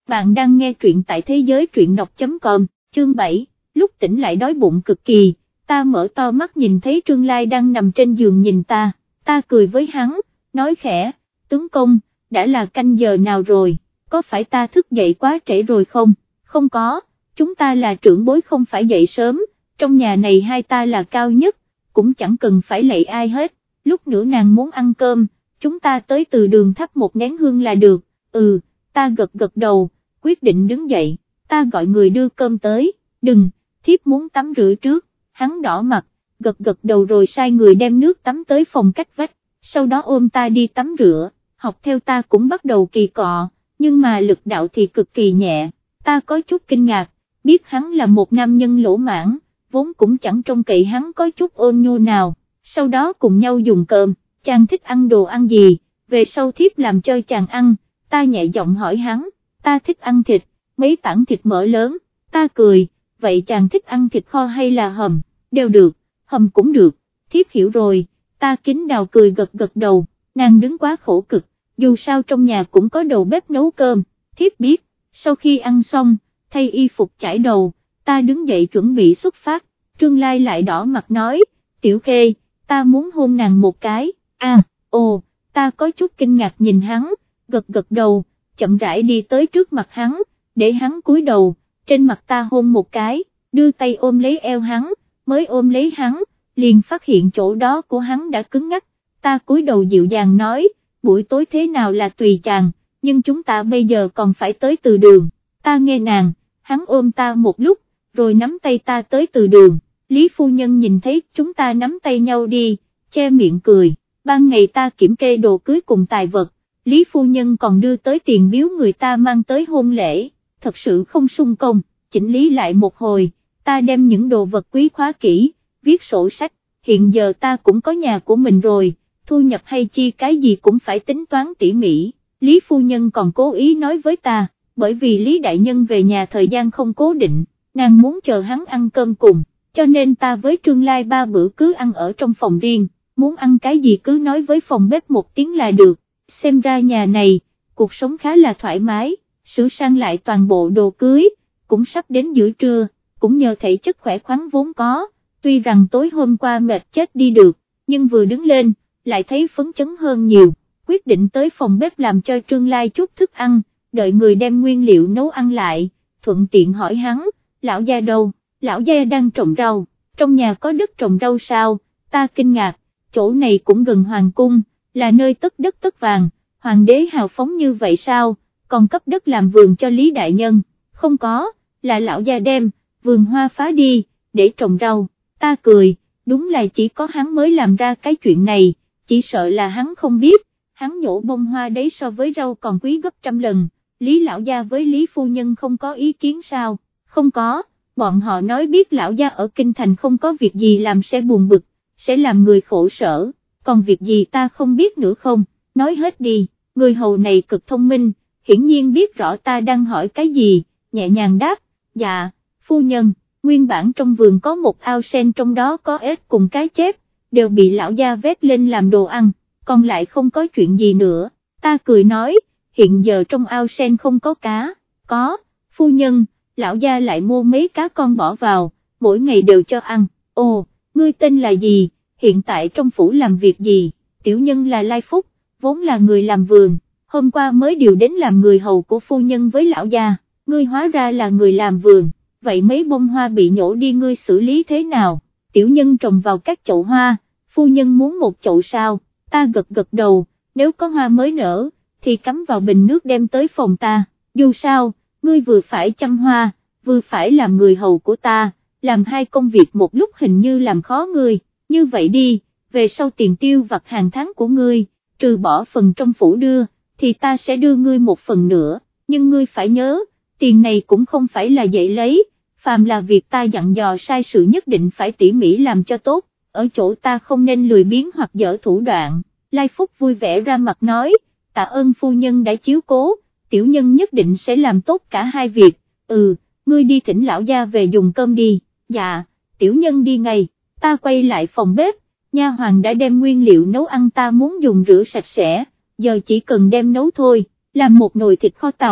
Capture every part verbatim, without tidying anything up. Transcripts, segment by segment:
bạn đang nghe truyện tại thế giới truyện đọc chấm com, chương bảy, lúc tỉnh lại đói bụng cực kỳ, ta mở to mắt nhìn thấy Trương Lai đang nằm trên giường nhìn ta, ta cười với hắn, nói khẽ, tướng công, đã là canh giờ nào rồi, có phải ta thức dậy quá trễ rồi không? Không có, chúng ta là trưởng bối không phải dậy sớm, trong nhà này hai ta là cao nhất, cũng chẳng cần phải lạy ai hết, lúc nữa nàng muốn ăn cơm, chúng ta tới từ đường thắp một nén hương là được, ừ, ta gật gật đầu, quyết định đứng dậy, ta gọi người đưa cơm tới, đừng, thiếp muốn tắm rửa trước, hắn đỏ mặt, gật gật đầu rồi sai người đem nước tắm tới phòng cách vách, sau đó ôm ta đi tắm rửa, học theo ta cũng bắt đầu kỳ cọ, nhưng mà lực đạo thì cực kỳ nhẹ, ta có chút kinh ngạc, biết hắn là một nam nhân lỗ mãn, vốn cũng chẳng trông cậy hắn có chút ôn nhu nào, sau đó cùng nhau dùng cơm, chàng thích ăn đồ ăn gì, về sau thiếp làm cho chàng ăn, ta nhẹ giọng hỏi hắn, ta thích ăn thịt, mấy tảng thịt mỡ lớn, ta cười, vậy chàng thích ăn thịt kho hay là hầm, đều được, hầm cũng được, thiếp hiểu rồi, ta kính đào cười gật gật đầu, nàng đứng quá khổ cực, dù sao trong nhà cũng có đầu bếp nấu cơm, thiếp biết, sau khi ăn xong, thay y phục chải đầu, ta đứng dậy chuẩn bị xuất phát, Trương Lai lại đỏ mặt nói, Tiểu Khê, ta muốn hôn nàng một cái, à, ồ, ta có chút kinh ngạc nhìn hắn, gật gật đầu, chậm rãi đi tới trước mặt hắn, để hắn cúi đầu, trên mặt ta hôn một cái, đưa tay ôm lấy eo hắn, mới ôm lấy hắn, liền phát hiện chỗ đó của hắn đã cứng ngắc, ta cúi đầu dịu dàng nói, buổi tối thế nào là tùy chàng, nhưng chúng ta bây giờ còn phải tới từ đường, ta nghe nàng, hắn ôm ta một lúc, rồi nắm tay ta tới từ đường, Lý phu nhân nhìn thấy chúng ta nắm tay nhau đi, che miệng cười, ban ngày ta kiểm kê đồ cưới cùng tài vật, Lý phu nhân còn đưa tới tiền biếu người ta mang tới hôn lễ, thật sự không sung công, chỉnh lý lại một hồi, ta đem những đồ vật quý khóa kỹ, viết sổ sách, hiện giờ ta cũng có nhà của mình rồi, thu nhập hay chi cái gì cũng phải tính toán tỉ mỉ, Lý phu nhân còn cố ý nói với ta, bởi vì Lý đại nhân về nhà thời gian không cố định, nàng muốn chờ hắn ăn cơm cùng, cho nên ta với Trương Lai ba bữa cứ ăn ở trong phòng riêng, muốn ăn cái gì cứ nói với phòng bếp một tiếng là được, xem ra nhà này, cuộc sống khá là thoải mái, sửa sang lại toàn bộ đồ cưới, cũng sắp đến giữa trưa, cũng nhờ thể chất khỏe khoắn vốn có, tuy rằng tối hôm qua mệt chết đi được, nhưng vừa đứng lên, lại thấy phấn chấn hơn nhiều, quyết định tới phòng bếp làm cho Trương Lai chút thức ăn, đợi người đem nguyên liệu nấu ăn lại, thuận tiện hỏi hắn, lão gia đâu, lão gia đang trồng rau, trong nhà có đất trồng rau sao, ta kinh ngạc, chỗ này cũng gần hoàng cung, là nơi tất đất tất vàng, hoàng đế hào phóng như vậy sao, còn cấp đất làm vườn cho Lý đại nhân, không có, là lão gia đem, vườn hoa phá đi, để trồng rau, ta cười, đúng là chỉ có hắn mới làm ra cái chuyện này, chỉ sợ là hắn không biết, hắn nhổ bông hoa đấy so với rau còn quý gấp trăm lần, Lý lão gia với Lý phu nhân không có ý kiến sao, không có, bọn họ nói biết lão gia ở kinh thành không có việc gì làm sẽ buồn bực, sẽ làm người khổ sở, còn việc gì ta không biết nữa không, nói hết đi, người hầu này cực thông minh, hiển nhiên biết rõ ta đang hỏi cái gì, nhẹ nhàng đáp, dạ, phu nhân, nguyên bản trong vườn có một ao sen trong đó có ếch cùng cái chép, đều bị lão gia vét lên làm đồ ăn, còn lại không có chuyện gì nữa, ta cười nói, hiện giờ trong ao sen không có cá, có, phu nhân, lão gia lại mua mấy cá con bỏ vào, mỗi ngày đều cho ăn, ồ, ngươi tên là gì, hiện tại trong phủ làm việc gì, tiểu nhân là Lai Phúc, vốn là người làm vườn, hôm qua mới điều đến làm người hầu của phu nhân với lão gia, ngươi hóa ra là người làm vườn, vậy mấy bông hoa bị nhổ đi ngươi xử lý thế nào, tiểu nhân trồng vào các chậu hoa, phu nhân muốn một chậu sao, ta gật gật đầu, nếu có hoa mới nở, thì cắm vào bình nước đem tới phòng ta, dù sao, ngươi vừa phải chăm hoa, vừa phải làm người hầu của ta, làm hai công việc một lúc hình như làm khó ngươi, như vậy đi, về sau tiền tiêu vặt hàng tháng của ngươi, trừ bỏ phần trong phủ đưa, thì ta sẽ đưa ngươi một phần nữa, nhưng ngươi phải nhớ, tiền này cũng không phải là dễ lấy, phàm là việc ta dặn dò sai sự nhất định phải tỉ mỉ làm cho tốt, ở chỗ ta không nên lười biếng hoặc dở thủ đoạn, Lai Phúc vui vẻ ra mặt nói, tạ ơn phu nhân đã chiếu cố, tiểu nhân nhất định sẽ làm tốt cả hai việc, ừ, ngươi đi thỉnh lão gia về dùng cơm đi, dạ, tiểu nhân đi ngay, ta quay lại phòng bếp, nha hoàn đã đem nguyên liệu nấu ăn ta muốn dùng rửa sạch sẽ, giờ chỉ cần đem nấu thôi, làm một nồi thịt kho tàu,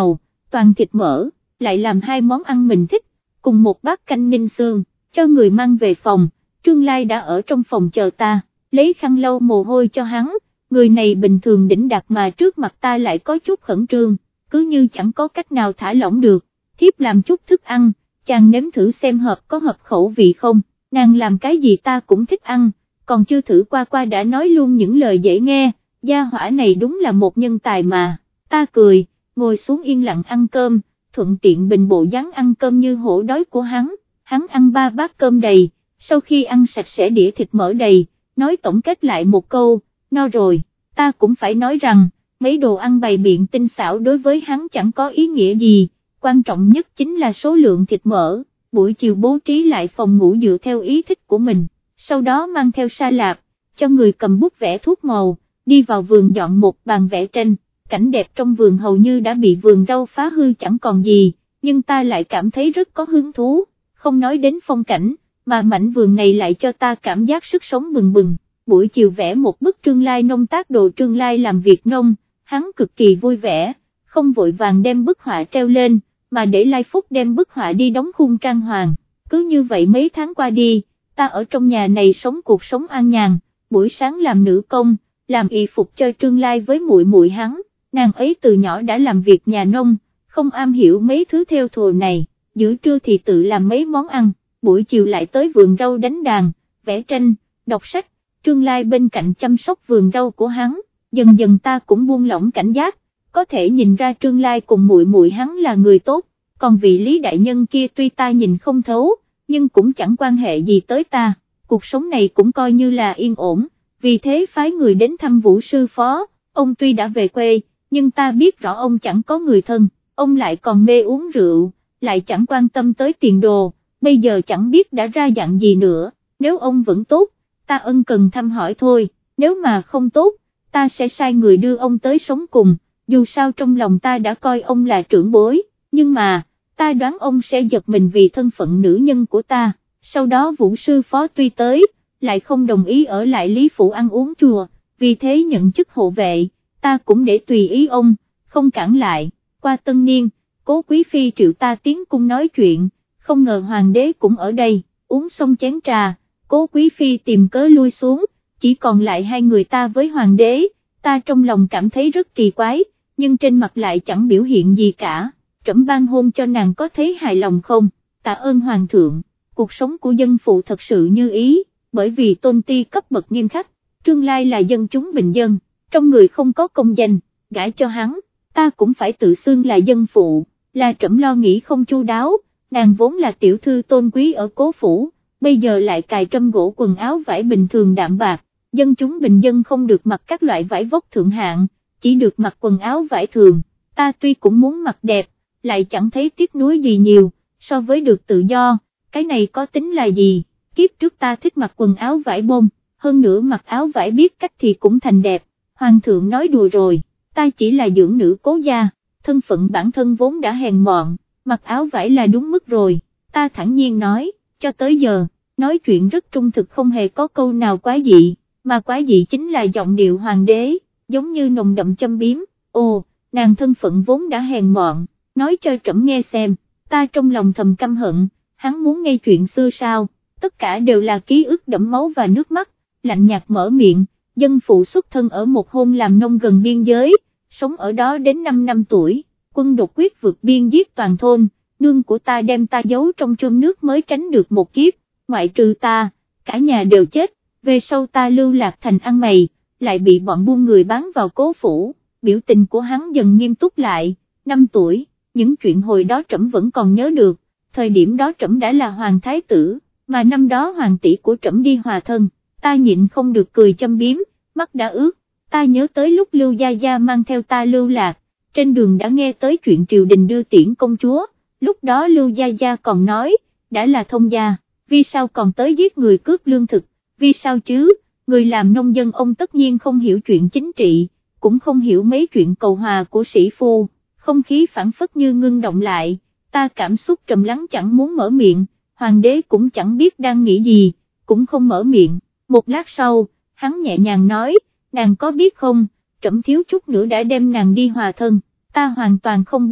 toàn thịt mỡ, lại làm hai món ăn mình thích, cùng một bát canh ninh xương, cho người mang về phòng. Trương Lai đã ở trong phòng chờ ta, lấy khăn lau mồ hôi cho hắn, người này bình thường đỉnh đạt mà trước mặt ta lại có chút khẩn trương, cứ như chẳng có cách nào thả lỏng được. Thiếp làm chút thức ăn, chàng nếm thử xem hợp có hợp khẩu vị không, nàng làm cái gì ta cũng thích ăn, còn chưa thử qua qua đã nói luôn những lời dễ nghe, gia hỏa này đúng là một nhân tài mà. Ta cười, ngồi xuống yên lặng ăn cơm, thuận tiện bình bộ dáng ăn cơm như hổ đói của hắn. Hắn ăn ba bát cơm đầy, sau khi ăn sạch sẽ đĩa thịt mỡ đầy, nói tổng kết lại một câu, no rồi. Ta cũng phải nói rằng, mấy đồ ăn bày biện tinh xảo đối với hắn chẳng có ý nghĩa gì, quan trọng nhất chính là số lượng thịt mỡ. Buổi chiều bố trí lại phòng ngủ dựa theo ý thích của mình, sau đó mang theo sa lạp, cho người cầm bút vẽ thuốc màu, đi vào vườn dọn một bàn vẽ tranh. Cảnh đẹp trong vườn hầu như đã bị vườn rau phá hư chẳng còn gì, nhưng ta lại cảm thấy rất có hứng thú, không nói đến phong cảnh, mà mảnh vườn này lại cho ta cảm giác sức sống bừng bừng. Buổi chiều vẽ một bức Trương Lai nông tác đồ Trương Lai làm việc nông, hắn cực kỳ vui vẻ, không vội vàng đem bức họa treo lên, mà để Lai Phúc đem bức họa đi đóng khung trang hoàng. Cứ như vậy mấy tháng qua đi, ta ở trong nhà này sống cuộc sống an nhàn, buổi sáng làm nữ công, làm y phục cho Trương Lai với muội muội hắn. Nàng ấy từ nhỏ đã làm việc nhà nông, không am hiểu mấy thứ theo thùa này, giữa trưa thì tự làm mấy món ăn, buổi chiều lại tới vườn rau đánh đàn, vẽ tranh, đọc sách. Trương Lai bên cạnh chăm sóc vườn rau của hắn, dần dần ta cũng buông lỏng cảnh giác, có thể nhìn ra Trương Lai cùng muội muội hắn là người tốt, còn vị Lý đại nhân kia tuy ta nhìn không thấu, nhưng cũng chẳng quan hệ gì tới ta, cuộc sống này cũng coi như là yên ổn, vì thế phái người đến thăm Vũ sư phó. Ông tuy đã về quê, nhưng ta biết rõ ông chẳng có người thân, ông lại còn mê uống rượu, lại chẳng quan tâm tới tiền đồ, bây giờ chẳng biết đã ra dặn gì nữa. Nếu ông vẫn tốt, ta ân cần thăm hỏi thôi, nếu mà không tốt, ta sẽ sai người đưa ông tới sống cùng, dù sao trong lòng ta đã coi ông là trưởng bối, nhưng mà, ta đoán ông sẽ giật mình vì thân phận nữ nhân của ta. Sau đó Vũ sư phó tuy tới, lại không đồng ý ở lại Lý Phủ ăn uống chùa, vì thế nhận chức hộ vệ, ta cũng để tùy ý ông, không cản lại. Qua tân niên, Cố Quý Phi triệu ta tiến cung nói chuyện, không ngờ hoàng đế cũng ở đây, uống xong chén trà, Cố Quý Phi tìm cớ lui xuống, chỉ còn lại hai người ta với hoàng đế. Ta trong lòng cảm thấy rất kỳ quái, nhưng trên mặt lại chẳng biểu hiện gì cả. Trẫm ban hôn cho nàng có thấy hài lòng không? Tạ ơn hoàng thượng. Cuộc sống của dân phụ thật sự như ý, bởi vì tôn ti cấp bậc nghiêm khắc, Trương Lai là dân chúng bình dân, trong người không có công danh, gả cho hắn, ta cũng phải tự xưng là dân phụ, là trẫm lo nghĩ không chu đáo. Nàng vốn là tiểu thư tôn quý ở Cố phủ, bây giờ lại cài trâm gỗ quần áo vải bình thường đạm bạc, dân chúng bình dân không được mặc các loại vải vóc thượng hạng, chỉ được mặc quần áo vải thường. Ta tuy cũng muốn mặc đẹp, lại chẳng thấy tiếc nuối gì nhiều, so với được tự do, cái này có tính là gì? Kiếp trước ta thích mặc quần áo vải bông, hơn nữa mặc áo vải biết cách thì cũng thành đẹp. Hoàng thượng nói đùa rồi, ta chỉ là dưỡng nữ Cố gia, thân phận bản thân vốn đã hèn mọn, mặc áo vải là đúng mức rồi. Ta thản nhiên nói, cho tới giờ, nói chuyện rất trung thực không hề có câu nào quá dị, mà quá dị chính là giọng điệu hoàng đế, giống như nồng đậm châm biếm. Ồ, nàng thân phận vốn đã hèn mọn, nói cho trẫm nghe xem. Ta trong lòng thầm căm hận, hắn muốn nghe chuyện xưa sao? Tất cả đều là ký ức đẫm máu và nước mắt. Lạnh nhạt mở miệng, dân phụ xuất thân ở một thôn làm nông gần biên giới, sống ở đó đến năm năm tuổi, quân đột quyết vượt biên giết toàn thôn, nương của ta đem ta giấu trong chum nước mới tránh được một kiếp, ngoại trừ ta, cả nhà đều chết. Về sau ta lưu lạc thành ăn mày, lại bị bọn buôn người bán vào Cố phủ. Biểu tình của hắn dần nghiêm túc lại. Năm tuổi, những chuyện hồi đó trẫm vẫn còn nhớ được, thời điểm đó trẫm đã là hoàng thái tử, mà năm đó hoàng tỷ của trẫm đi hòa thân. Ta nhịn không được cười châm biếm, mắt đã ướt. Ta nhớ tới lúc Lưu Gia Gia mang theo ta lưu lạc, trên đường đã nghe tới chuyện triều đình đưa tiễn công chúa, lúc đó Lưu Gia Gia còn nói, đã là thông gia, vì sao còn tới giết người cướp lương thực, vì sao chứ? Người làm nông dân ông tất nhiên không hiểu chuyện chính trị, cũng không hiểu mấy chuyện cầu hòa của sĩ phu. Không khí phản phất như ngưng động lại, ta cảm xúc trầm lắng chẳng muốn mở miệng, hoàng đế cũng chẳng biết đang nghĩ gì, cũng không mở miệng. Một lát sau, hắn nhẹ nhàng nói, nàng có biết không, trẫm thiếu chút nữa đã đem nàng đi hòa thân. Ta hoàn toàn không biết,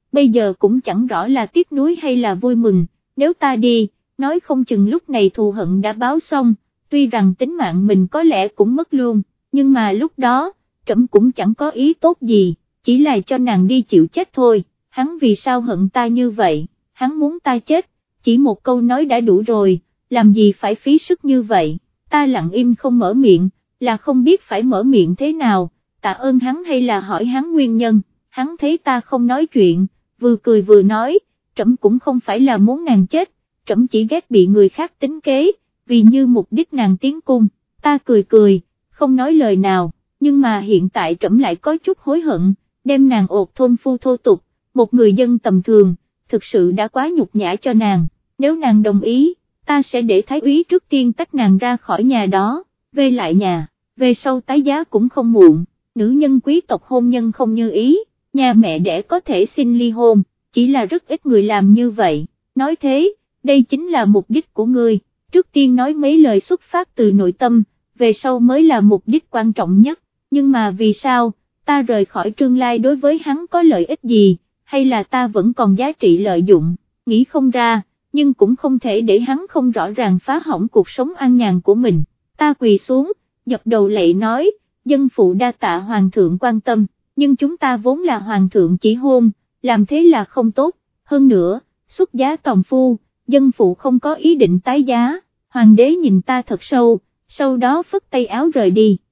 bây giờ cũng chẳng rõ là tiếc nuối hay là vui mừng, nếu ta đi, nói không chừng lúc này thù hận đã báo xong, tuy rằng tính mạng mình có lẽ cũng mất luôn, nhưng mà lúc đó, trẫm cũng chẳng có ý tốt gì, chỉ là cho nàng đi chịu chết thôi, hắn vì sao hận ta như vậy, hắn muốn ta chết, chỉ một câu nói đã đủ rồi, làm gì phải phí sức như vậy, ta lặng im không mở miệng, là không biết phải mở miệng thế nào, tạ ơn hắn hay là hỏi hắn nguyên nhân, hắn thấy ta không nói chuyện, vừa cười vừa nói, trẫm cũng không phải là muốn nàng chết, trẫm chỉ ghét bị người khác tính kế, vì như mục đích nàng tiến cung, ta cười cười, không nói lời nào, nhưng mà hiện tại trẫm lại có chút hối hận, đem nàng ột thôn phu thô tục, một người dân tầm thường, thực sự đã quá nhục nhã cho nàng, nếu nàng đồng ý, ta sẽ để thái úy trước tiên tách nàng ra khỏi nhà đó, về lại nhà, về sau tái giá cũng không muộn, nữ nhân quý tộc hôn nhân không như ý, nhà mẹ đẻ có thể xin ly hôn, chỉ là rất ít người làm như vậy, nói thế, đây chính là mục đích của ngươi, trước tiên nói mấy lời xuất phát từ nội tâm, về sau mới là mục đích quan trọng nhất, nhưng mà vì sao, ta rời khỏi Trương Lai đối với hắn có lợi ích gì, hay là ta vẫn còn giá trị lợi dụng, nghĩ không ra, nhưng cũng không thể để hắn không rõ ràng phá hỏng cuộc sống an nhàn của mình, ta quỳ xuống, dập đầu lạy nói, dân phụ đa tạ hoàng thượng quan tâm, nhưng chúng ta vốn là hoàng thượng chỉ hôn, làm thế là không tốt, hơn nữa, xuất giá tòng phu, dân phụ không có ý định tái giá, hoàng đế nhìn ta thật sâu, sau đó phất tay áo rời đi.